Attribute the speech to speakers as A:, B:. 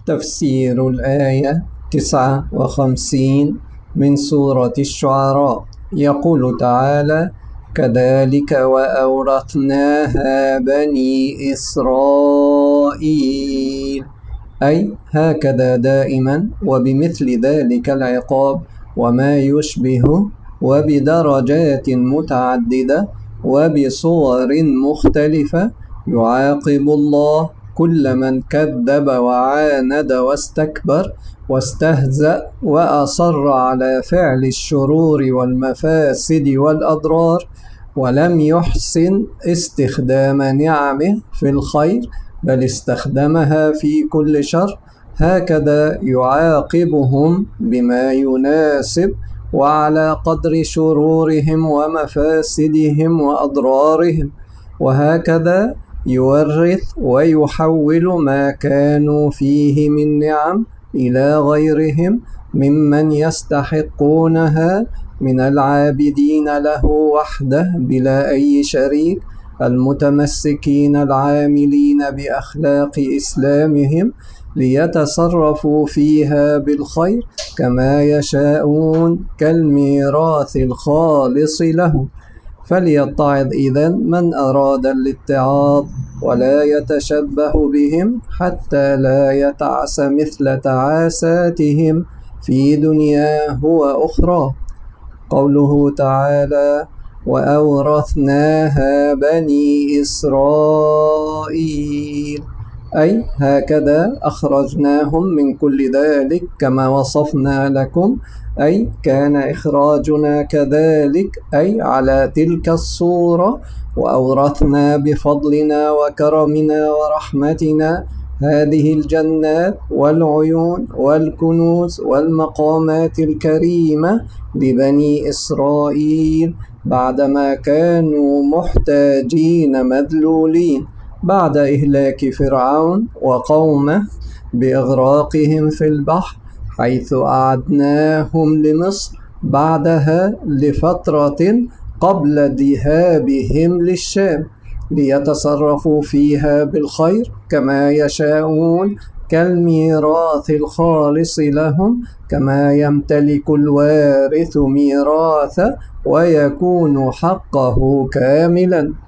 A: تفسير الآية 59 من سورة الشعراء. يقول تعالى: كذلك وأورثناها بني إسرائيل، أي هكذا دائما وبمثل ذلك العقاب وما يشبهه، وبدرجات متعددة وبصور مختلفة، يعاقب الله كل من كذب وعاند واستكبر واستهزأ وأصر على فعل الشرور والمفاسد والأضرار، ولم يحسن استخدام نعمه في الخير، بل استخدمها في كل شر. هكذا يعاقبهم بما يناسب وعلى قدر شرورهم ومفاسدهم وأضرارهم، وهكذا يورث ويحول ما كانوا فيه من نعم إلى غيرهم ممن يستحقونها من العابدين له وحده بلا أي شريك، المتمسكين العاملين بأخلاق إسلامهم ليتصرفوا فيها بالخير كما يشاءون كالميراث الخالص لهم. فليتعظ إذن من أراد الاتعاظ ولا يتشبه بهم حتى لا يتعس مثل تعاساتهم في دنياه وأخرى. قوله تعالى: وأورثناها بني إسرائيل، أي هكذا أخرجناهم من كل ذلك كما وصفنا لكم، أي كان إخراجنا كذلك، أي على تلك الصورة. وأورثنا بفضلنا وكرمنا ورحمتنا هذه الجنات والعيون والكنوز والمقامات الكريمة لبني إسرائيل بعدما كانوا محتاجين مذلولين بعد إهلاك فرعون وقومه بإغراقهم في البحر، حيث أعدناهم لمصر بعدها لفترة قبل ذهابهم للشام ليتصرفوا فيها بالخير كما يشاءون كالميراث الخالص لهم، كما يمتلك الوارث ميراثه ويكون حقه كاملا.